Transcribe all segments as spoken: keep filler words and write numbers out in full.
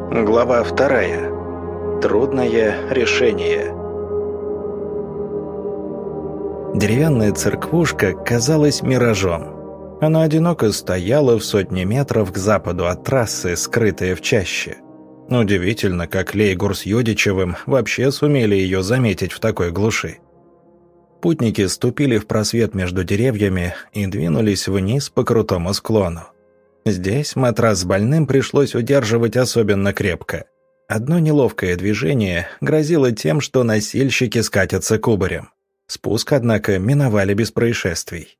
Глава вторая. Трудное решение. Деревянная церквушка казалась миражом. Она одиноко стояла в сотне метров к западу от трассы, скрытая в чаще. Удивительно, как Лейгур с Юдичевым вообще сумели ее заметить в такой глуши. Путники ступили в просвет между деревьями и двинулись вниз по крутому склону. Здесь матрас с больным пришлось удерживать особенно крепко. Одно неловкое движение грозило тем, что носильщики скатятся кубарем. Спуск, однако, миновали без происшествий.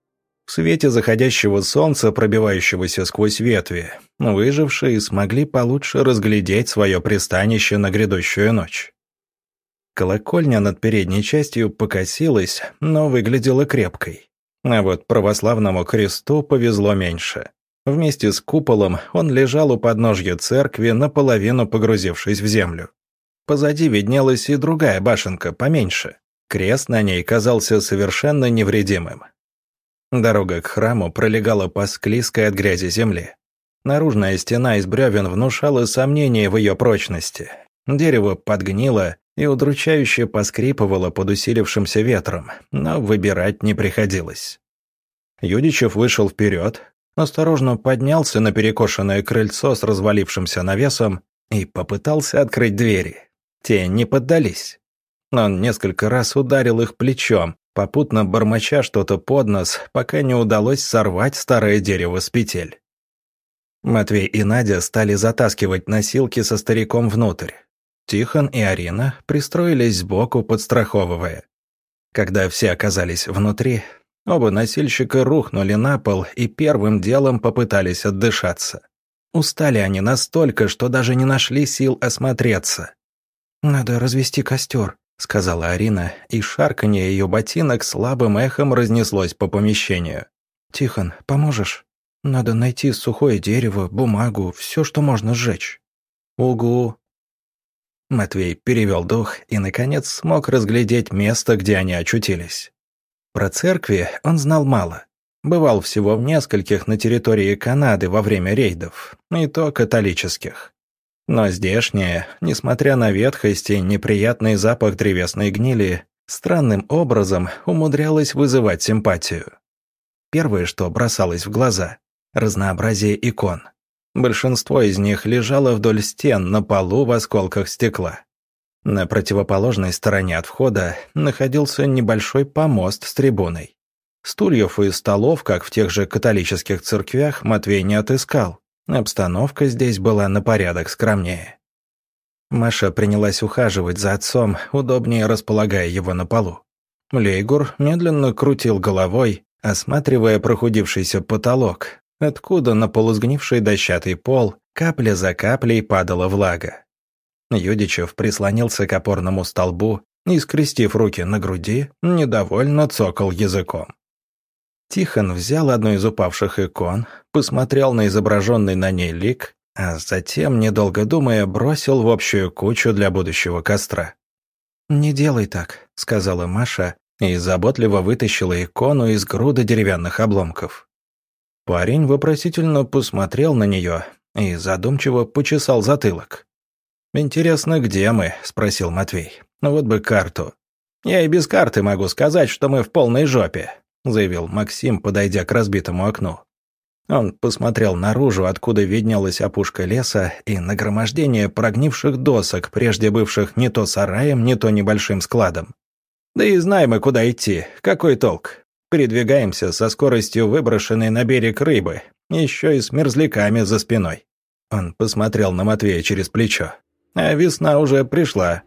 В свете заходящего солнца, пробивающегося сквозь ветви, выжившие смогли получше разглядеть свое пристанище на грядущую ночь. Колокольня над передней частью покосилась, но выглядела крепкой. А вот православному кресту повезло меньше. Вместе с куполом он лежал у подножья церкви, наполовину погрузившись в землю. Позади виднелась и другая башенка, поменьше. Крест на ней казался совершенно невредимым. Дорога к храму пролегала по склизкой от грязи земле. Наружная стена из бревен внушала сомнения в ее прочности. Дерево подгнило и удручающе поскрипывало под усилившимся ветром, но выбирать не приходилось. Юдичев вышел вперед, осторожно поднялся на перекошенное крыльцо с развалившимся навесом и попытался открыть двери. Те не поддались. Он несколько раз ударил их плечом, попутно бормоча что-то под нос, пока не удалось сорвать старое дерево с петель. Матвей и Надя стали затаскивать носилки со стариком внутрь. Тихон и Арина пристроились сбоку, подстраховывая. Когда все оказались внутри, оба носильщика рухнули на пол и первым делом попытались отдышаться. Устали они настолько, что даже не нашли сил осмотреться. «Надо развести костер», — сказала Арина, и шарканье ее ботинок слабым эхом разнеслось по помещению. «Тихон, поможешь? Надо найти сухое дерево, бумагу, все, что можно сжечь». «Угу». Матвей перевел дух и, наконец, смог разглядеть место, где они очутились. Про церкви он знал мало. Бывал всего в нескольких на территории Канады во время рейдов, и то католических. Но здешняя, несмотря на ветхость и неприятный запах древесной гнили, странным образом умудрялась вызывать симпатию. Первое, что бросалось в глаза – разнообразие икон. Большинство из них лежало вдоль стен на полу в осколках стекла. На противоположной стороне от входа находился небольшой помост с трибуной. Стульев и столов, как в тех же католических церквях, Матвей не отыскал. Обстановка здесь была на порядок скромнее. Маша принялась ухаживать за отцом, удобнее располагая его на полу. Лейгур медленно крутил головой, осматривая прохудившийся потолок, откуда на полусгнивший дощатый пол капля за каплей падала влага. Юдичев прислонился к опорному столбу и, скрестив руки на груди, недовольно цокал языком. Тихон взял одну из упавших икон, посмотрел на изображенный на ней лик, а затем, недолго думая, бросил в общую кучу для будущего костра. «Не делай так», — сказала Маша и заботливо вытащила икону из груды деревянных обломков. Парень вопросительно посмотрел на нее и задумчиво почесал затылок. «Интересно, где мы?» — спросил Матвей. «Вот бы карту». «Я и без карты могу сказать, что мы в полной жопе», — заявил Максим, подойдя к разбитому окну. Он посмотрел наружу, откуда виднелась опушка леса и нагромождение прогнивших досок, прежде бывших не то сараем, не то небольшим складом. «Да и знаем мы, куда идти. Какой толк? Передвигаемся со скоростью выброшенной на берег рыбы, еще и с мерзляками за спиной». Он посмотрел на Матвея через плечо. «А весна уже пришла».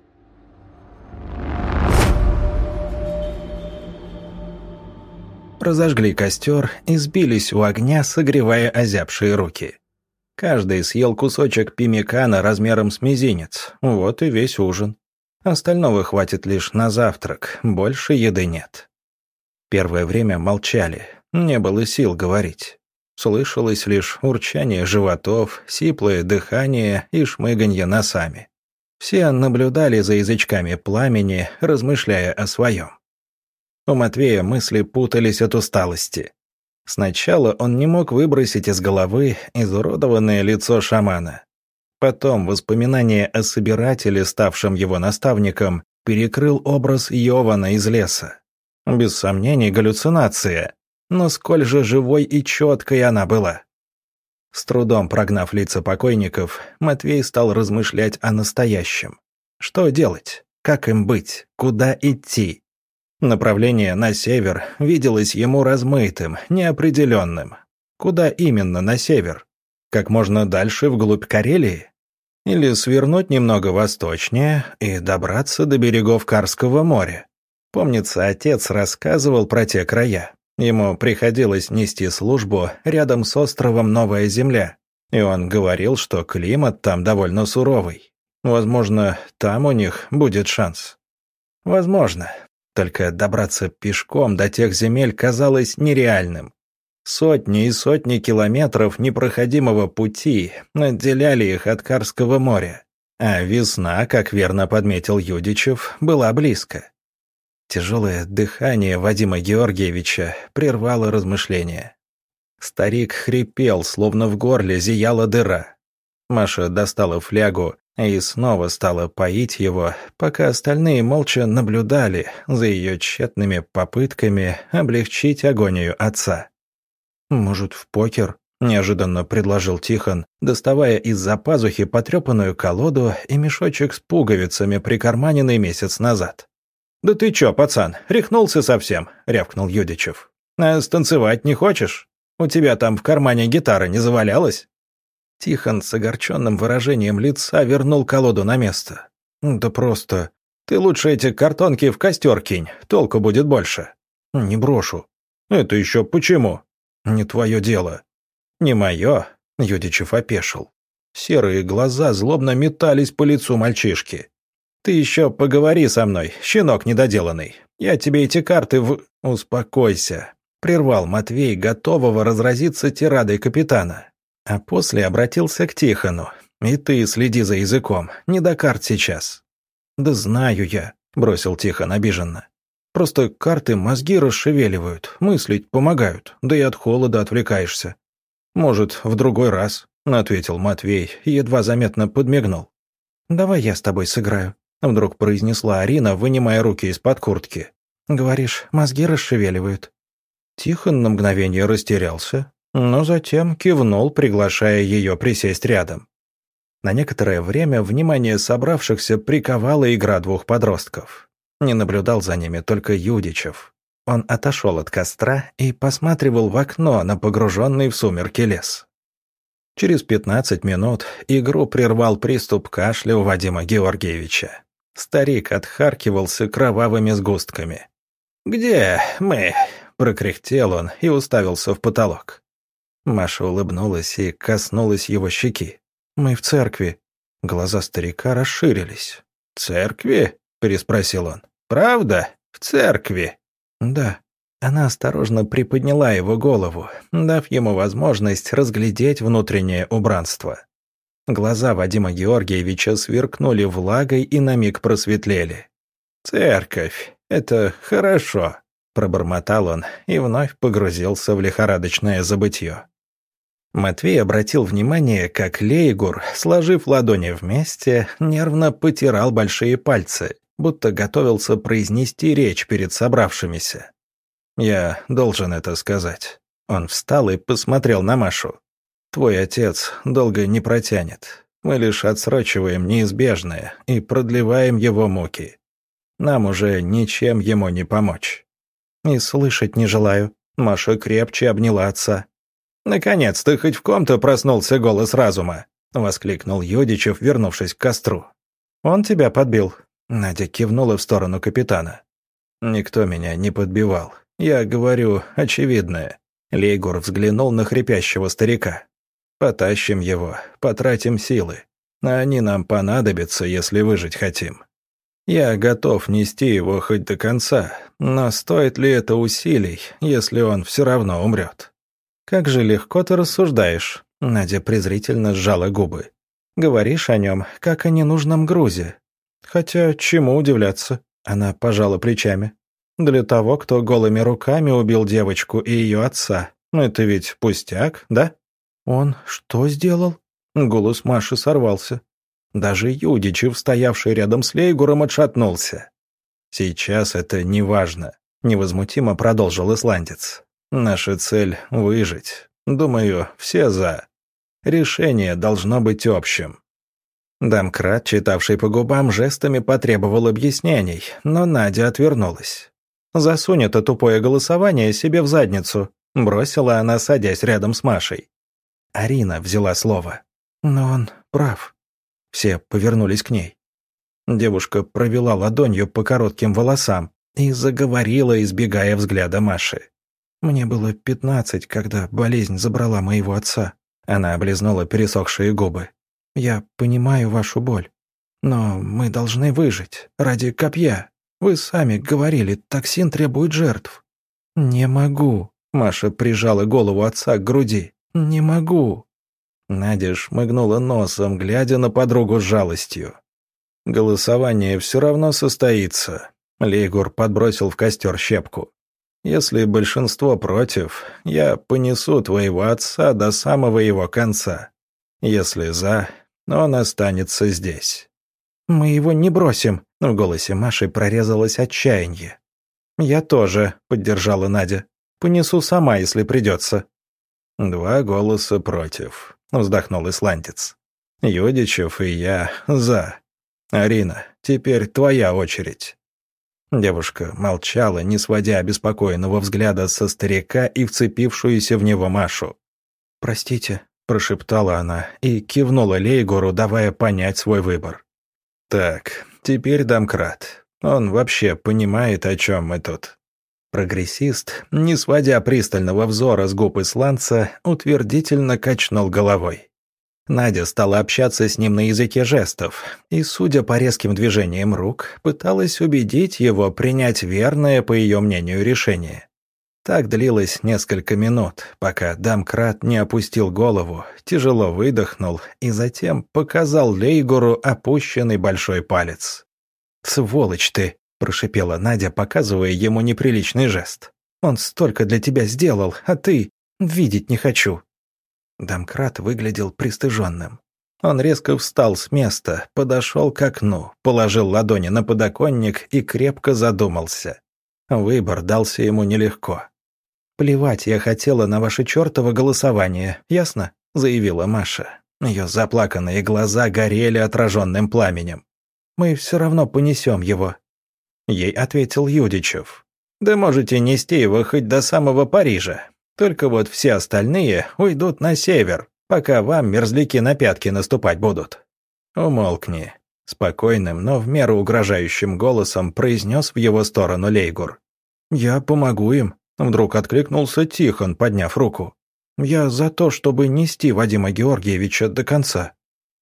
Разожгли костер и сбились у огня, согревая озябшие руки. Каждый съел кусочек пимикана размером с мизинец, вот и весь ужин. Остального хватит лишь на завтрак, больше еды нет. Первое время молчали, не было сил говорить. Слышалось лишь урчание животов, сиплое дыхание и шмыганье носами. Все наблюдали за язычками пламени, размышляя о своем. У Матвея мысли путались от усталости. Сначала он не мог выбросить из головы изуродованное лицо шамана. Потом воспоминание о собирателе, ставшем его наставником, перекрыл образ Йована из леса. Без сомнений, галлюцинация, но сколь же живой и четкой она была. С трудом прогнав лица покойников, Матвей стал размышлять о настоящем. Что делать? Как им быть? Куда идти? Направление на север виделось ему размытым, неопределенным. Куда именно на север? Как можно дальше вглубь Карелии? Или свернуть немного восточнее и добраться до берегов Карского моря? Помнится, отец рассказывал про те края. Ему приходилось нести службу рядом с островом Новая Земля, и он говорил, что климат там довольно суровый. Возможно, там у них будет шанс. Возможно. Только добраться пешком до тех земель казалось нереальным. Сотни и сотни километров непроходимого пути отделяли их от Карского моря, а весна, как верно подметил Юдичев, была близко. Тяжелое дыхание Вадима Георгиевича прервало размышления. Старик хрипел, словно в горле зияла дыра. Маша достала флягу и снова стала поить его, пока остальные молча наблюдали за ее тщетными попытками облегчить агонию отца. «Может, в покер?» – неожиданно предложил Тихон, доставая из-за пазухи потрепанную колоду и мешочек с пуговицами, прикарманенный месяц назад. «Да ты чё, пацан, рехнулся совсем?» – рявкнул Юдичев. «А станцевать не хочешь? У тебя там в кармане гитара не завалялась?» Тихон с огорченным выражением лица вернул колоду на место. «Да просто... Ты лучше эти картонки в костер кинь, толку будет больше». «Не брошу». «Это еще почему?» «Не твое дело». «Не мое», — Юдичев опешил. Серые глаза злобно метались по лицу мальчишки. «Ты еще поговори со мной, щенок недоделанный. Я тебе эти карты в...» «Успокойся», — прервал Матвей, готового разразиться тирадой капитана. А после обратился к Тихону. «И ты следи за языком, не до карт сейчас». «Да знаю я», — бросил Тихон обиженно. «Просто карты мозги расшевеливают, мыслить помогают, да и от холода отвлекаешься». «Может, в другой раз», — ответил Матвей и едва заметно подмигнул. «Давай я с тобой сыграю», — вдруг произнесла Арина, вынимая руки из-под куртки. «Говоришь, мозги расшевеливают». Тихон на мгновение растерялся, но затем кивнул, приглашая ее присесть рядом. На некоторое время внимание собравшихся приковала игра двух подростков. Не наблюдал за ними только Юдичев. Он отошел от костра и посматривал в окно на погруженный в сумерки лес. Через пятнадцать минут игру прервал приступ кашля у Вадима Георгиевича. Старик отхаркивался кровавыми сгустками. «Где мы?» — прокряхтел он и уставился в потолок. Маша улыбнулась и коснулась его щеки. «Мы в церкви». Глаза старика расширились. «Церкви?» — переспросил он. «Правда? В церкви?» «Да». Она осторожно приподняла его голову, дав ему возможность разглядеть внутреннее убранство. Глаза Вадима Георгиевича сверкнули влагой и на миг просветлели. «Церковь — это хорошо», — пробормотал он и вновь погрузился в лихорадочное забытье. Матвей обратил внимание, как Лейгур, сложив ладони вместе, нервно потирал большие пальцы, будто готовился произнести речь перед собравшимися. «Я должен это сказать». Он встал и посмотрел на Машу. «Твой отец долго не протянет. Мы лишь отсрочиваем неизбежное и продлеваем его муки. Нам уже ничем ему не помочь». «И слышать не желаю». Маша крепче обняла отца. «Наконец-то хоть в ком-то проснулся голос разума», — воскликнул Юдичев, вернувшись к костру. «Он тебя подбил?» Надя кивнула в сторону капитана. «Никто меня не подбивал. Я говорю очевидное». Лейгур взглянул на хрипящего старика. «Потащим его, потратим силы. А они нам понадобятся, если выжить хотим. Я готов нести его хоть до конца, но стоит ли это усилий, если он все равно умрет?» «Как же легко ты рассуждаешь», — Надя презрительно сжала губы. «Говоришь о нем, как о ненужном грузе. Хотя чему удивляться?» — она пожала плечами. «Для того, кто голыми руками убил девочку и ее отца. Это ведь пустяк, да?» «Он что сделал?» Голос Маши сорвался. Даже Юдичев, стоявший рядом с Лейгуром, отшатнулся. «Сейчас это не важно», — невозмутимо продолжил исландец. «Наша цель — выжить. Думаю, все за. Решение должно быть общим». Домкрат, читавший по губам, жестами потребовал объяснений, но Надя отвернулась. «Засунь это тупое голосование себе в задницу», — бросила она, садясь рядом с Машей. Арина взяла слово. «Но он прав». Все повернулись к ней. Девушка провела ладонью по коротким волосам и заговорила, избегая взгляда Маши. «Мне было пятнадцать, когда болезнь забрала моего отца». Она облизнула пересохшие губы. «Я понимаю вашу боль, но мы должны выжить ради копья. Вы сами говорили, токсин требует жертв». «Не могу», — Маша прижала голову отца к груди. «Не могу». Надя шмыгнула носом, глядя на подругу с жалостью. «Голосование все равно состоится», — Лейгур подбросил в костер щепку. «Если большинство против, я понесу твоего отца до самого его конца. Если за, он останется здесь». «Мы его не бросим», — в голосе Маши прорезалось отчаяние. «Я тоже», — поддержала Надя. «Понесу сама, если придется». «Два голоса против», — вздохнул исландец. «Юдичев и я за. Арина, теперь твоя очередь». Девушка молчала, не сводя обеспокоенного взгляда со старика и вцепившуюся в него Машу. «Простите», — прошептала она и кивнула Лейгуру, давая понять свой выбор. «Так, теперь домкрат. Он вообще понимает, о чем мы тут». Прогрессист, не сводя пристального взора с губ исландца, утвердительно качнул головой. Надя стала общаться с ним на языке жестов и, судя по резким движениям рук, пыталась убедить его принять верное, по ее мнению, решение. Так длилось несколько минут, пока домкрат не опустил голову, тяжело выдохнул и затем показал Лейгуру опущенный большой палец. «Сволочь ты!» — прошипела Надя, показывая ему неприличный жест. «Он столько для тебя сделал, а ты... видеть не хочу». Домкрат выглядел пристыженным. Он резко встал с места, подошел к окну, положил ладони на подоконник и крепко задумался. Выбор дался ему нелегко. «Плевать я хотела на ваше чертово голосование, ясно?» — заявила Маша. Ее заплаканные глаза горели отраженным пламенем. «Мы все равно понесем его». Ей ответил Юдичев. «Да можете нести его хоть до самого Парижа. Только вот все остальные уйдут на север, пока вам мерзляки на пятки наступать будут». «Умолкни», — спокойным, но в меру угрожающим голосом произнес в его сторону Лейгур. «Я помогу им», — вдруг откликнулся Тихон, подняв руку. «Я за то, чтобы нести Вадима Георгиевича до конца».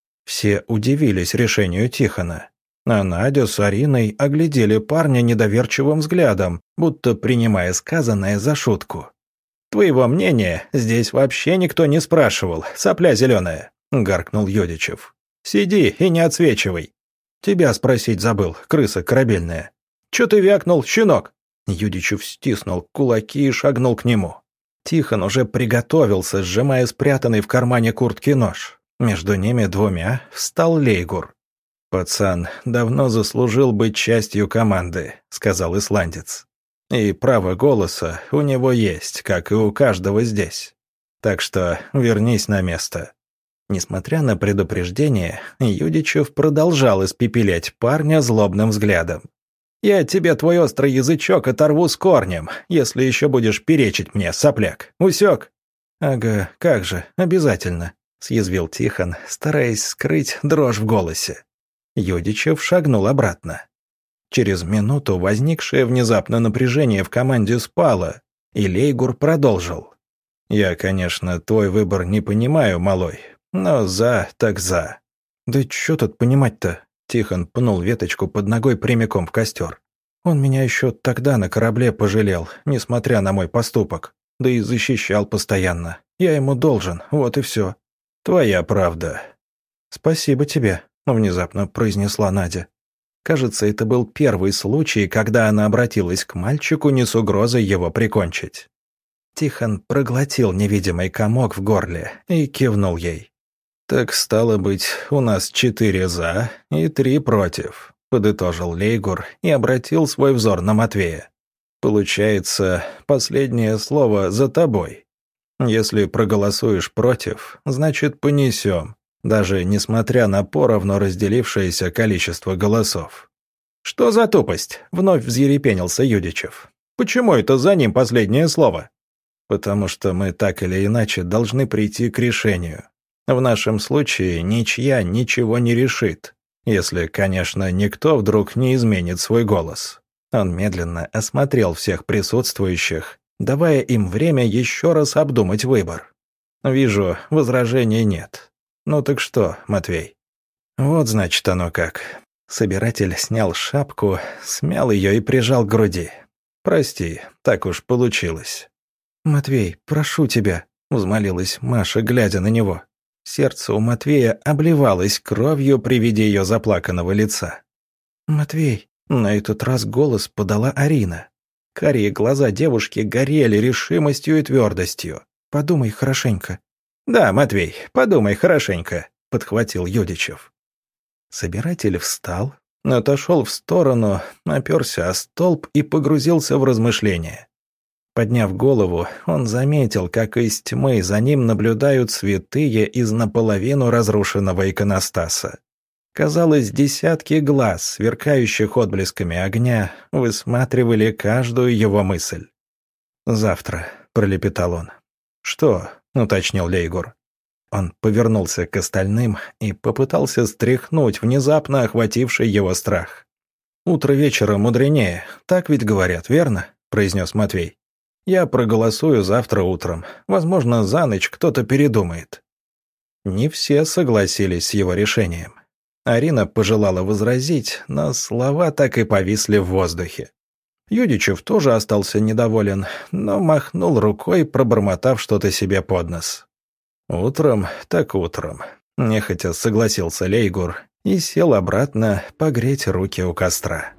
Все удивились решению Тихона. А Надя с Ариной оглядели парня недоверчивым взглядом, будто принимая сказанное за шутку. «Твоего мнения здесь вообще никто не спрашивал, сопля зеленая», — гаркнул Юдичев. «Сиди и не отсвечивай». «Тебя спросить забыл, крыса корабельная». «Чё ты вякнул, щенок?» Юдичев стиснул кулаки и шагнул к нему. Тихон уже приготовился, сжимая спрятанный в кармане куртки нож. Между ними двумя встал Лейгур. «Пацан давно заслужил быть частью команды», — сказал исландец. «И право голоса у него есть, как и у каждого здесь. Так что вернись на место». Несмотря на предупреждение, Юдичев продолжал испепелять парня злобным взглядом. «Я тебе твой острый язычок оторву с корнем, если еще будешь перечить мне, сопляк. Усек?» «Ага, как же, обязательно», — съязвил Тихон, стараясь скрыть дрожь в голосе. Юдичев шагнул обратно. Через минуту возникшее внезапно напряжение в команде спало, и Лейгур продолжил. «Я, конечно, твой выбор не понимаю, малой, но за так за». «Да чё тут понимать-то?» Тихон пнул веточку под ногой прямиком в костер. «Он меня еще тогда на корабле пожалел, несмотря на мой поступок, да и защищал постоянно. Я ему должен, вот и все». «Твоя правда». «Спасибо тебе», — внезапно произнесла Надя. Кажется, это был первый случай, когда она обратилась к мальчику не с угрозой его прикончить. Тихон проглотил невидимый комок в горле и кивнул ей. «Так, стало быть, у нас четыре «за» и три «против», — подытожил Лейгур и обратил свой взор на Матвея. «Получается, последнее слово за тобой. Если проголосуешь против, значит, понесем, даже несмотря на поровну разделившееся количество голосов». «Что за тупость?» — вновь взъерепенился Юдичев. «Почему это за ним последнее слово?» «Потому что мы так или иначе должны прийти к решению. В нашем случае ничья ничего не решит, если, конечно, никто вдруг не изменит свой голос». Он медленно осмотрел всех присутствующих, давая им время еще раз обдумать выбор. «Вижу, возражений нет. Ну так что, Матвей?» «Вот, значит, оно как». Собиратель снял шапку, смял ее и прижал к груди. «Прости, так уж получилось». «Матвей, прошу тебя», — взмолилась Маша, глядя на него. Сердце у Матвея обливалось кровью при виде ее заплаканного лица. «Матвей», — на этот раз голос подала Арина. Карие глаза девушки горели решимостью и твердостью. «Подумай хорошенько». «Да, Матвей, подумай хорошенько», — подхватил Юдичев. Собиратель встал, отошел в сторону, оперся о столб и погрузился в размышления. Подняв голову, он заметил, как из тьмы за ним наблюдают святые из наполовину разрушенного иконостаса. Казалось, десятки глаз, сверкающих отблесками огня, высматривали каждую его мысль. «Завтра», — пролепетал он. «Что?» — уточнил Лейгур. Он повернулся к остальным и попытался стряхнуть внезапно охвативший его страх. «Утро вечера мудренее, так ведь говорят, верно?» — произнес Матвей. «Я проголосую завтра утром. Возможно, за ночь кто-то передумает». Не все согласились с его решением. Арина пожелала возразить, но слова так и повисли в воздухе. Юдичев тоже остался недоволен, но махнул рукой, пробормотав что-то себе под нос. «Утром, так утром», — нехотя согласился Лейгур и сел обратно погреть руки у костра.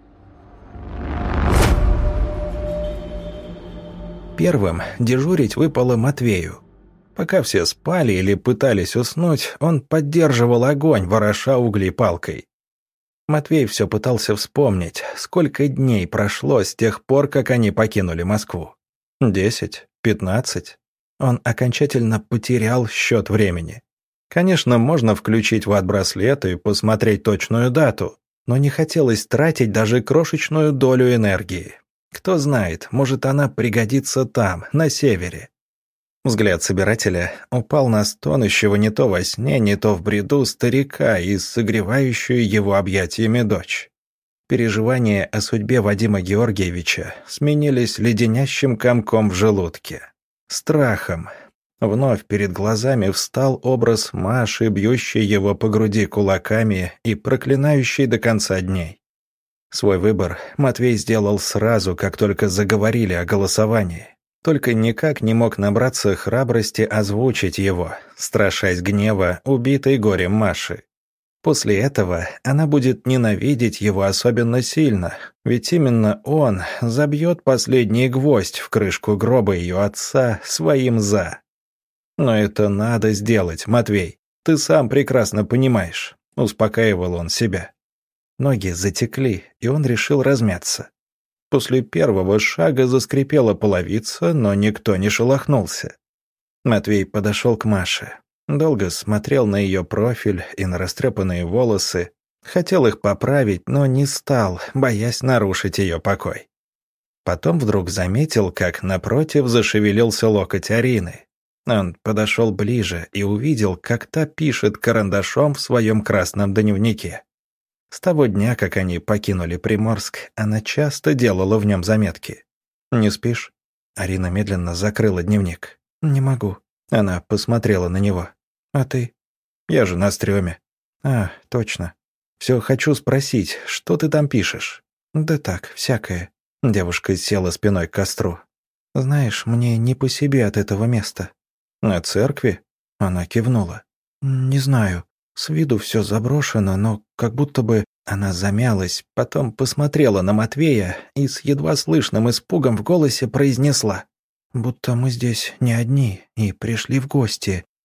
Первым дежурить выпало Матвею. Пока все спали или пытались уснуть, он поддерживал огонь, вороша угли палкой. Матвей все пытался вспомнить, сколько дней прошло с тех пор, как они покинули Москву. Десять? Пятнадцать? Он окончательно потерял счет времени. Конечно, можно включить ват-браслет и посмотреть точную дату, но не хотелось тратить даже крошечную долю энергии. Кто знает, может, она пригодится там, на севере. Взгляд собирателя упал на стонущего не то во сне, не то в бреду старика и согревающую его объятиями дочь. Переживания о судьбе Вадима Георгиевича сменились леденящим комком в желудке. Страхом. Вновь перед глазами встал образ Маши, бьющей его по груди кулаками и проклинающей до конца дней. Свой выбор Матвей сделал сразу, как только заговорили о голосовании. Только никак не мог набраться храбрости озвучить его, страшась гнева убитой горем Маши. После этого она будет ненавидеть его особенно сильно, ведь именно он забьет последний гвоздь в крышку гроба ее отца своим «за». «Но это надо сделать, Матвей, ты сам прекрасно понимаешь», — успокаивал он себя. Ноги затекли, и он решил размяться. После первого шага заскрипела половица, но никто не шелохнулся. Матвей подошел к Маше. Долго смотрел на ее профиль и на растрепанные волосы. Хотел их поправить, но не стал, боясь нарушить ее покой. Потом вдруг заметил, как напротив зашевелился локоть Арины. Он подошел ближе и увидел, как та пишет карандашом в своем красном дневнике. С того дня, как они покинули Приморск, она часто делала в нем заметки. «Не спишь?» Арина медленно закрыла дневник. «Не могу». Она посмотрела на него. «А ты?» «Я же на стреме». «А, точно. Все хочу спросить, что ты там пишешь?» «Да так, всякое». Девушка села спиной к костру. «Знаешь, мне не по себе от этого места». «На церкви?» Она кивнула. «Не знаю. С виду все заброшено, но как будто бы...» Она замялась, потом посмотрела на Матвея и с едва слышным испугом в голосе произнесла. «Будто мы здесь не одни и пришли в гости,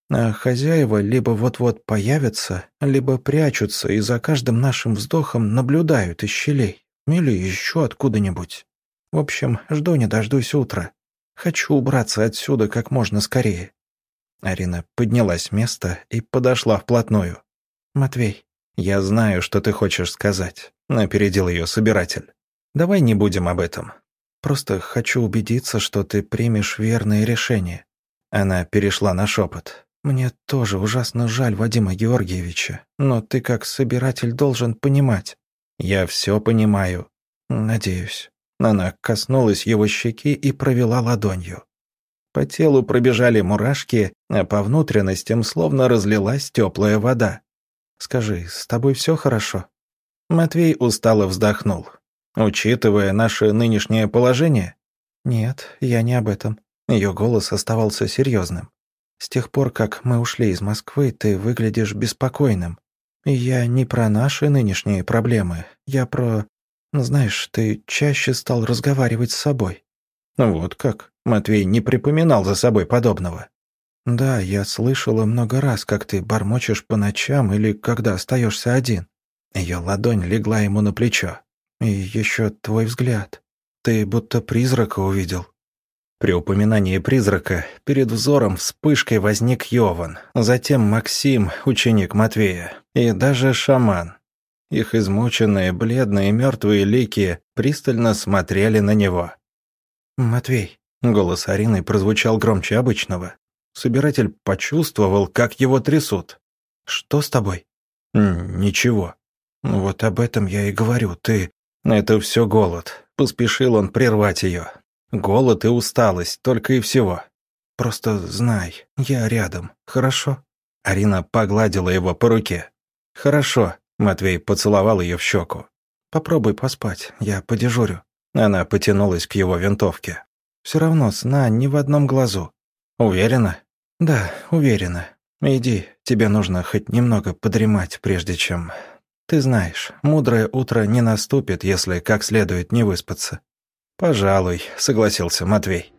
А хозяева либо вот-вот появятся, либо прячутся и за каждым нашим вздохом наблюдают из щелей или еще откуда-нибудь. В общем, жду не дождусь утра. Хочу убраться отсюда как можно скорее». Арина поднялась с места и подошла вплотную. «Матвей, я знаю, что ты хочешь сказать», — опередил ее собиратель. «Давай не будем об этом. Просто хочу убедиться, что ты примешь верное решение». Она перешла на шепот. «Мне тоже ужасно жаль Вадима Георгиевича, но ты как собиратель должен понимать». «Я все понимаю». «Надеюсь». Она коснулась его щеки и провела ладонью. По телу пробежали мурашки, а по внутренностям словно разлилась теплая вода. «Скажи, с тобой все хорошо?» Матвей устало вздохнул. «Учитывая наше нынешнее положение?» «Нет, я не об этом». Ее голос оставался серьезным. «С тех пор, как мы ушли из Москвы, ты выглядишь беспокойным. И я не про наши нынешние проблемы. Я про... Знаешь, ты чаще стал разговаривать с собой». «Вот как?» Матвей не припоминал за собой подобного. «Да, я слышала много раз, как ты бормочешь по ночам или когда остаешься один». Ее ладонь легла ему на плечо. «И еще твой взгляд. Ты будто призрака увидел». При упоминании призрака перед взором вспышкой возник Йован, затем Максим, ученик Матвея, и даже шаман. Их измученные, бледные, мертвые лики пристально смотрели на него. «Матвей», — голос Арины прозвучал громче обычного. Собиратель почувствовал, как его трясут. «Что с тобой?» «Ничего». «Вот об этом я и говорю, ты...» «Это все голод», — поспешил он прервать ее. «Голод и усталость, только и всего. Просто знай, я рядом, хорошо?» Арина погладила его по руке. «Хорошо», — Матвей поцеловал ее в щеку. «Попробуй поспать, я подежурю». Она потянулась к его винтовке. «Все равно сна ни в одном глазу». «Уверена?» «Да, уверена. Иди, тебе нужно хоть немного подремать, прежде чем... Ты знаешь, мудрое утро не наступит, если как следует не выспаться». «Пожалуй», — согласился Матвей.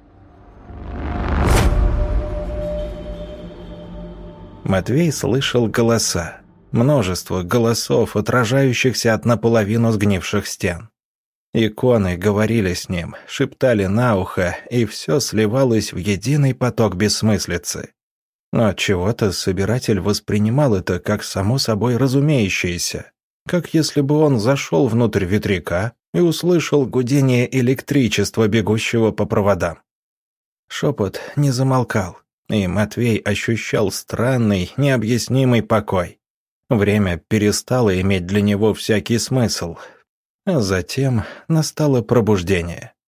Матвей слышал голоса. Множество голосов, отражающихся от наполовину сгнивших стен. Иконы говорили с ним, шептали на ухо, и все сливалось в единый поток бессмыслицы. Но отчего-то собиратель воспринимал это как само собой разумеющееся, как если бы он зашел внутрь ветряка и услышал гудение электричества, бегущего по проводам. Шепот не замолкал, и Матвей ощущал странный, необъяснимый покой. Время перестало иметь для него всякий смысл, а затем настало пробуждение.